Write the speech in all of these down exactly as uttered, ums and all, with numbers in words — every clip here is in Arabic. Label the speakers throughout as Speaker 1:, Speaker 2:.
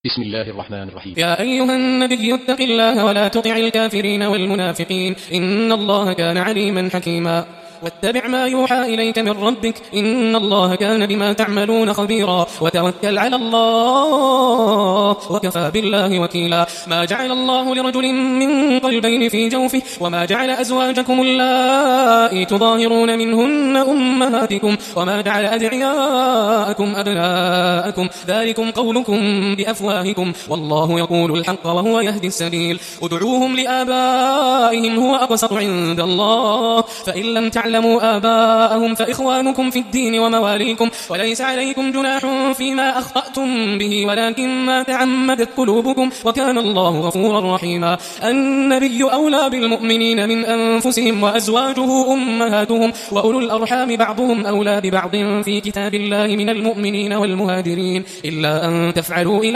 Speaker 1: بسم الله الرحمن الرحيم.
Speaker 2: يا أيها النبي اتق الله ولا تطع الكافرين والمنافقين إن الله كان عليما حكيما واتبع ما يوحى إليك من ربك إن الله كان بما تعملون خبيرا وتوكل على الله وكفى بالله وكيلا. ما جعل الله لرجل من قلبين في جوفه وما جعل أزواجكم اللائي تظاهرون منهن أمهاتكم وما جعل أدعياءكم أبناءكم ذلكم قولكم بأفواهكم والله يقول الحق وهو يهدي السبيل. ادعوهم لآبائهم هو أقسط عند الله فإن لم تعلموا تعلموا آباءهم فإخوانكم في الدين ومواليكم وليس عليكم جناح فيما أخطأتم به ولكن ما تعمدت قلوبكم وكان الله غفورا رحيما. النبي أولى بالمؤمنين من أنفسهم وأزواجه أمهاتهم وأولو الأرحام بعضهم أولى ببعض في كتاب الله من المؤمنين والمهاجرين إلا أن تفعلوا إلى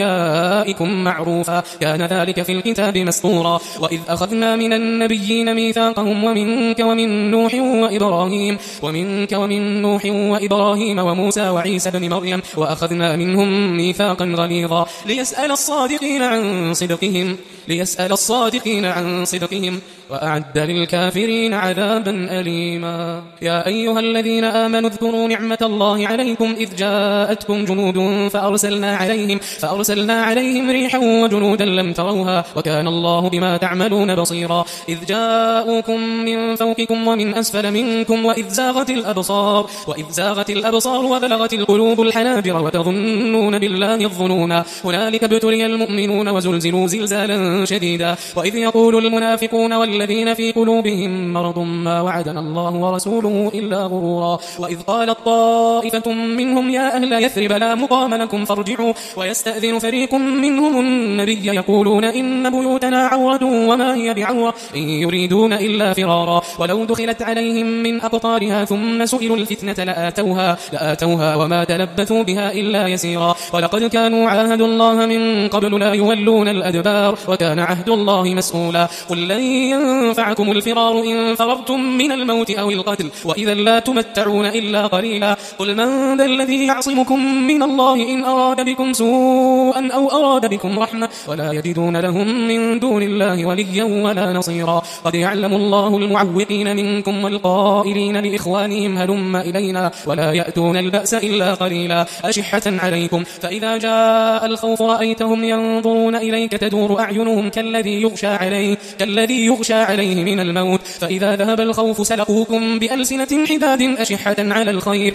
Speaker 2: أوليائكم معروفا كان ذلك في الكتاب مسطورا. وإذ أخذنا من النبيين ميثاقهم ومنك ومن نوح وإبراهيم ومنك ومن نوح وإبراهيم وموسى وعيسى بن مريم وأخذنا منهم ميثاقا غليظا ليسأل الصادقين عن صدقهم ليسأل الصادقين عن صدقهم وأعد للكافرين عذابا أليما. يا أيها الذين آمنوا اذكروا نعمة الله عليكم إذ جاءتكم جنود فأرسلنا عليهم فأرسلنا عليهم ريحا وجنودا لم تروها وكان الله بما تعملون بصيرا. إذ جاءوكم من فوقكم ومن أسفل منكم وإذ زاغت الأبصار وإذ زاغت الأبصار وبلغت القلوب الحناجر وتظنون بالله الظنونا هنالك ابتلي المؤمنون وزلزلوا زلزالا شديدا. وإذ يقول المنافقون والذين في قلوبهم مرض ما وعدنا الله ورسوله إلا غرورا. وإذ قالت طائفة منهم يا أهل يثرب لا مقام لكم فارجعوا ويستأذن فريق منهم النبي يقولون إن بيوتنا عورة وما هي بعورة إن يريدون إلا فرارا ولو دخلت عليهم من أقطارها ثم سئلوا الفتنة لآتوها, لآتوها وما تلبثوا بها إلا يسيرا. ولقد كانوا عاهدوا الله من قبل لا يولون الأدبار وكان عهد الله مسؤولا. قل لن ينفعكم الفرار إن فررتم من الموت أو القتل وإذا لا تمتعون إلا قليلا. قل من ذا الذي يعصمكم من الله إن أراد بكم سوءا أو أراد بكم رحمة ولا يجدون لهم من دون الله وليا ولا نصيرا. قد يعلم الله المعوقين منكم والقائلين لإخوانهم هلم إلينا ولا يأتون البأس إلا قليلا أشحة عليكم فإذا جاء الخوف رأيتهم ينظرون إليك تدور أعينهم كالذي يغشى عليه كالذي يغشى عليه من الموت فإذا ذهب الخوف سلقوكم بألسنة حداد أشحة على الخير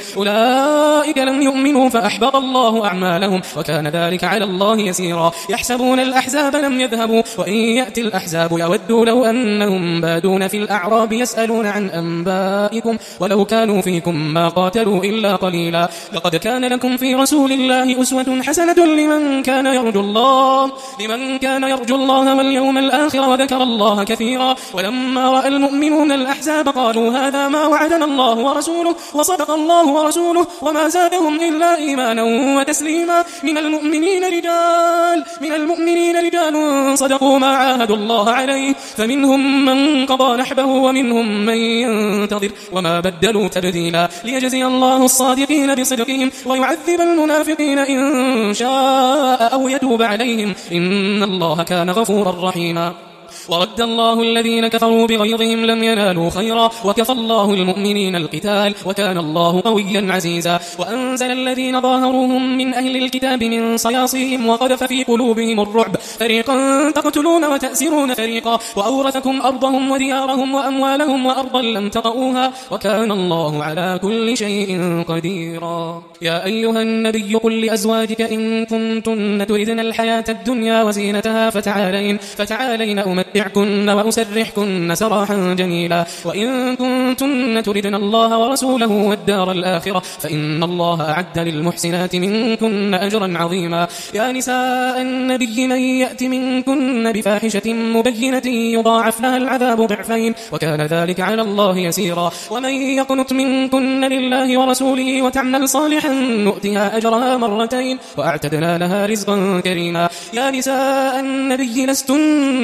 Speaker 2: أولئك لم يؤمنوا فأحبط الله أعمالهم وكان ذلك على الله يسيرا. يحسبون الأحزاب لم يذهبوا وإن يأتي الأحزاب يودوا لو أنهم بادون في الأعراب يسألون عن أنبائكم ولو كانوا فيكم ما قاتلوا إلا قليلا. لقد كان لكم في رسول الله أسوة حسنة لمن كان يرجو الله لمن كان يرجو الله واليوم الآخر وذكر الله كثيرا. ولما رأى المؤمنون الأحزاب قالوا هذا ما وعدنا الله ورسوله وصدق الله ورسوله وما زادهم إلا إيمانا وتسليما. من المؤمنين رجال من المؤمنين رجال صدقوا ما عاهدوا الله عليه فمنهم من قضى نحبه ومنهم من ينتظر وما بدلوا تبديلا. ليجزي الله الصادقين بصدقهم ويعذب المنافقين إن شاء أو يتوب عليهم إن الله كان غفورا رحيما. ورد الله الذين كفروا بغيظهم لم ينالوا خيرا وكفى الله المؤمنين القتال وكان الله قويا عزيزا. وأنزل الذين ظاهروهم من أهل الكتاب من صياصيهم وقذف في قلوبهم الرعب فريقا تقتلون وتأسرون فريقا وأورثكم أرضهم وديارهم وأموالهم وأرضا لم تطئوها وكان الله على كل شيء قديرا. يا أيها النبي قل لأزواجك إن كنتن تردن الحياة الدنيا وزينتها فتعالين فتعالين أمتعكن وأسرحكن سراحا جميلا. وإن كنتن تردن الله ورسوله والدار الآخرة فإن الله أعد للمحسنات منكن أجرا عظيما. يا نساء النبي من يأت منكن بفاحشة مبينة يضاعف لها العذاب ضعفين وكان ذلك على الله يسيرا. ومن يقنت منكن لله ورسوله وتعمل صالحا نؤتها أجرها مرتين وأعتدنا لها رزقا كريما. يا نساء النبي لستن كأحد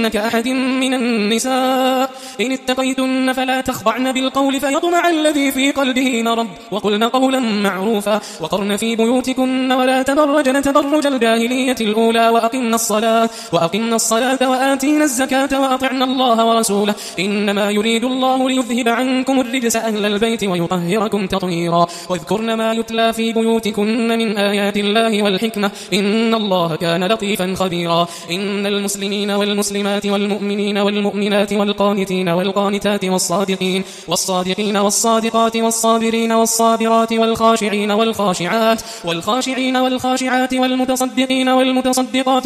Speaker 2: أحد من النساء إن اتقيتن فلا تخضعن بالقول فيطمع الذي في قلبه مرض وقلن قولا معروفا وقرن في بيوتكن ولا تبرجن تبرج الجاهلية الأولى وأقمن الصلاة وأقمن الصلاة وآتينا الزكاة وأطعنا الله ورسوله إنما يريد الله ليذهب عنكم الرجس أهل البيت ويطهركم تطهيرا واذكرن ما يتلى في بيوتكن من آيات الله والحكمة إن الله كان لطيفا خبيرا إن المسلمين والمسلمات والمؤمنين والمؤمنات والقانتين والقانتات والصادقين والصادقين والصادقات والصابرين والصابرات والخاشعين والخاشعات والخاشعين والخاشعات والمتصدقين والمتصدقات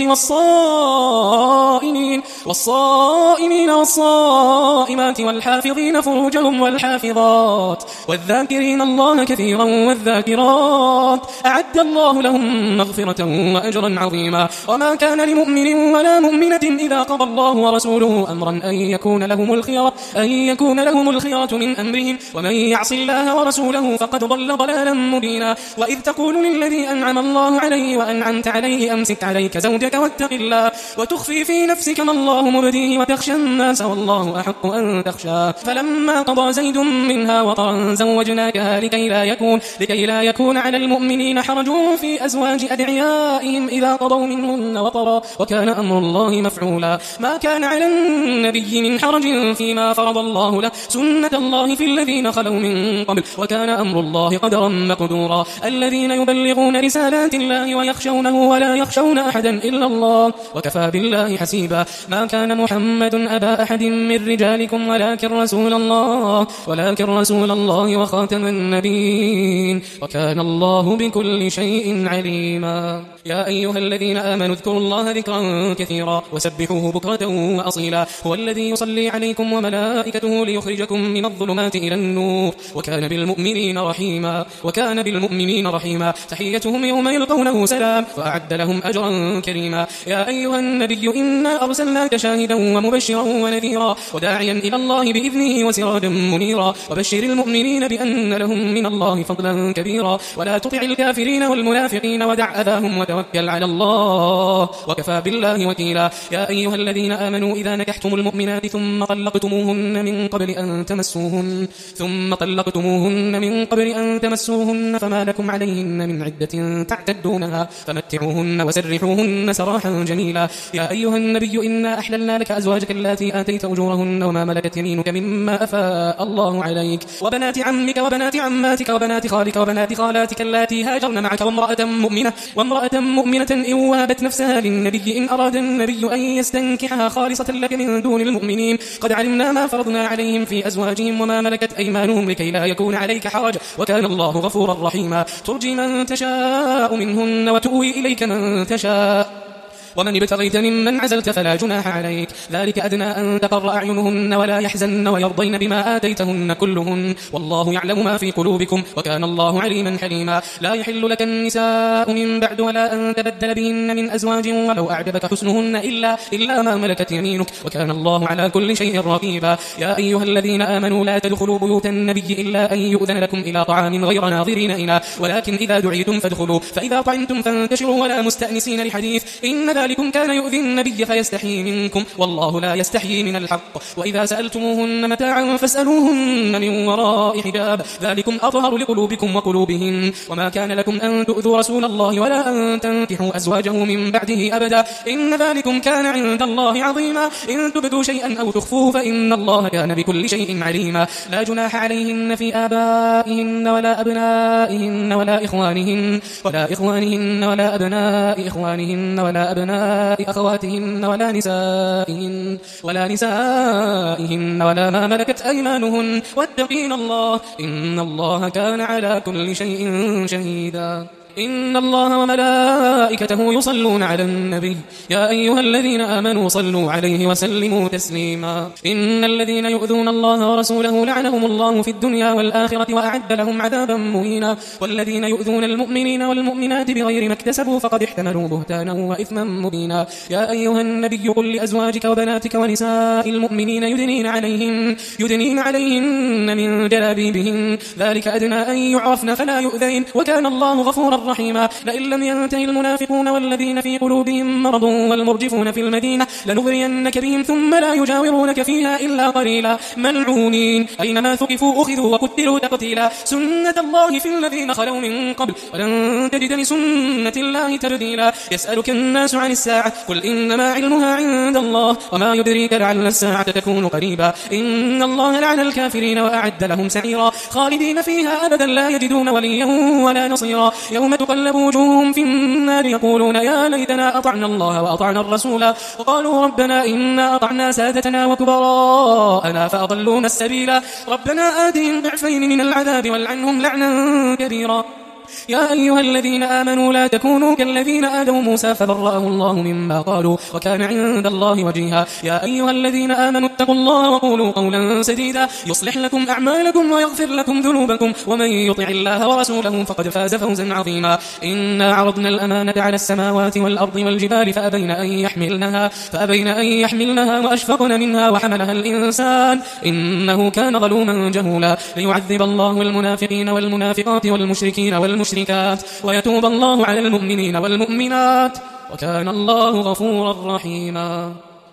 Speaker 2: والصائمين والصائمين والصائمات والحافظين فروجهم والحافظات والذاكرين الله كثيرا والذاكرات أعد الله لهم مغفرة وأجرا عظيما وما كان لمؤمن ولا مؤمنة إذا قضى الله ورسوله أمرا أن يكون لهم الخيرة أن يكون لهم الخيرة من أمرهم ومن يعص الله ورسوله فقد ضل ضلالا مبينا وإذ تقول للذي أنعم الله عليه وأنعمت عليه أمسك عليك زوجك واتق الله وتخفي في نفسك ما الله مبديه وتخشى الناس والله أحق أن تخشاه فلما قضى زيد منها وطرا زوجناكها لكي لا يكون لكي لا يكون على المؤمنين حرج في أزواج أدعيائهم إذا قضوا منهن وطرا وكان أمر الله مفعولا ما كان على النبي من حرج فيما فرض الله له سنة الله في الذين خلوا من قبل وكان أمر الله قدرا مقدورا الذين يبلغون رسالات الله ويخشونه ولا يخشون أحدا إلا الله وكفى بالله حسيبا ما كان محمد أبا أحد من رجالكم ولكن رسول الله ولكن رسول الله وخاتم النبيين وكان الله بكل شيء عليما يا أيها الذين آمنوا اذكروا الله ذكرا كثيرا وسبحوه بكرة وأصيلا هو الذي يصلي عليكم وملائكته ليخرجكم من الظلمات إلى النور وكان بالمؤمنين رحيما وكان بالمؤمنين رحيما تحيتهم يوم يلقونه سلام وأعد لهم أجرا كريما يا أيها النبي إنا أرسلناك شاهدا ومبشرا ونذيرا وداعيا إلى الله بإذنه وسراجا منيرا وبشر المؤمنين بأن لهم من الله فضلا كبيرا ولا تطع الكافرين والمنافقين ودع أذاهم وتوكل على الله وكفى بالله وكيلا يا أيها الذين آمنوا إذا نكحتم المؤمنات ثم طلقتموهن من قبل أن تمسوهن ثم طلقتموهن من قبل أن تمسوهن فما لكم عليهن من عدة تعتدونها فمتعوهن وسرحوهن سراحا جميلا يا أيها النبي إنا أحللنا لك أزواجك التي آتيت أجورهن وما ملكت يمينك مما أفاء الله عليك وبنات عمك وبنات عماتك وبنات خالك وبنات خالاتك اللاتي هاجرن معك وامرأة مؤمنة وامرأة مؤمنة إن وهبت نفسها للنبي إن أراد النبي أن يستنكحها خالصة لك من دون المؤمنين قد علمنا ما فرضنا عليهم في أزواجهم وما ملكت أيمانهم لكي لا يكون عليك حرج وكان الله غفورا رحيما ترجي من تشاء منهن وتؤوي إليك من تشاء ومن ابتغيت ممن عزلت فلا جناح عليك ذلك أدنى أن تقر أعينهن ولا يحزن ويرضين بما آتيتهن كلهن والله يعلم ما في قلوبكم وكان الله عليما حليما لا يحل لك النساء من بعد ولا أن تبدل بهن من أزواج ولو أعجبك حسنهن إلا, إلا ما ملكت يمينك وكان الله على كل شيء رقيبا يا أيها الذين آمنوا لا تدخلوا بيوت النبي إلا أن يؤذن لكم إلى طعام غير ناظرين إنا ولكن إذا دعيتم فادخلوا فإذا طعمتم فانتشروا ولا مستأنسين لحديث إن ذلكم كان يؤذي النبي فيستحيي منكم والله لا يستحيي من الحق وإذا سألتموهن متاعا فاسألوهن من وراء حجاب ذلكم أطهر لقلوبكم وقلوبهن وما كان لكم أن تؤذوا رسول الله ولا أن تنكحوا أزواجه من بعده أبدا إن ذلكم كان عند الله عظيما إن تبدوا شيئا أو تخفوه فإن الله كان بكل شيء عليما لا جناح عليهن في آبائهن ولا أبنائهن ولا إخوانهن ولا إخوانهن ولا أبناء إخوانهن ولا أبناء أخواتهن ولا نسائهن ولا نسائهن ولا ما ملكت أيمانهن واتقين الله إن الله كان على كل شيء شهيدا إن الله وملائكته يصلون على النبي يا أيها الذين آمنوا صلوا عليه وسلموا تسليما إن الذين يؤذون الله ورسوله لعنهم الله في الدنيا والآخرة وأعد لهم عذابا مهينا والذين يؤذون المؤمنين والمؤمنات بغير ما اكتسبوا فقد احتملوا بهتانا وإثما مبينا يا أيها النبي قل لأزواجك وبناتك ونساء المؤمنين يدنين عليهن يدنين عليهن من جلابيبهن ذلك أدنى أن يعرفن فلا يؤذين وكان الله غفورا غفورا رحيما لئن لم ينتهي المنافقون والذين في قلوبهم مرض والمرجفون في المدينة لنغرينك بهم ثم لا يجاورونك فيها إلا قليلا ملعونين أينما ثقفوا أخذوا وقتلوا تقتيلا سنة الله في الذين خلوا من قبل ولن تجد لسنة الله تبديلا يسألك الناس عن الساعة قل إنما علمها عند الله وما يدريك لعل الساعة تكون قريبا إن الله لعن الكافرين وأعد لهم سعيرا خالدين فيها أبدا لا يجدون وليا ولا نصيرا يوم تقلب وجوههم في النار يقولون يا ليتنا أطعنا الله وأطعنا الرسولا وقالوا ربنا إنا أطعنا سادتنا وكبراءنا فأضلونا السبيلا ربنا آتهم ضعفين من العذاب والعنهم لعنا كبيرا يا أيها الذين آمنوا لا تكونوا كالذين آذوا موسى فبرأه الله مما قالوا وكان عند الله وجيها يا أيها الذين آمنوا اتقوا الله وقولوا قولا سديدا يصلح لكم أعمالكم ويغفر لكم ذنوبكم ومن يطع الله ورسوله فقد فاز فوزا عظيما إنا عرضنا الأمانة على السماوات والأرض والجبال فأبين أن يحملنها, فأبين أن يحملنها وأشفقن منها وحملها الإنسان إنه كان ظلوما جهولا ليعذب الله المنافقين والمنافقات والمشركين والمشركات ويتوب الله على المؤمنين والمؤمنات وكان الله غفورا رحيما.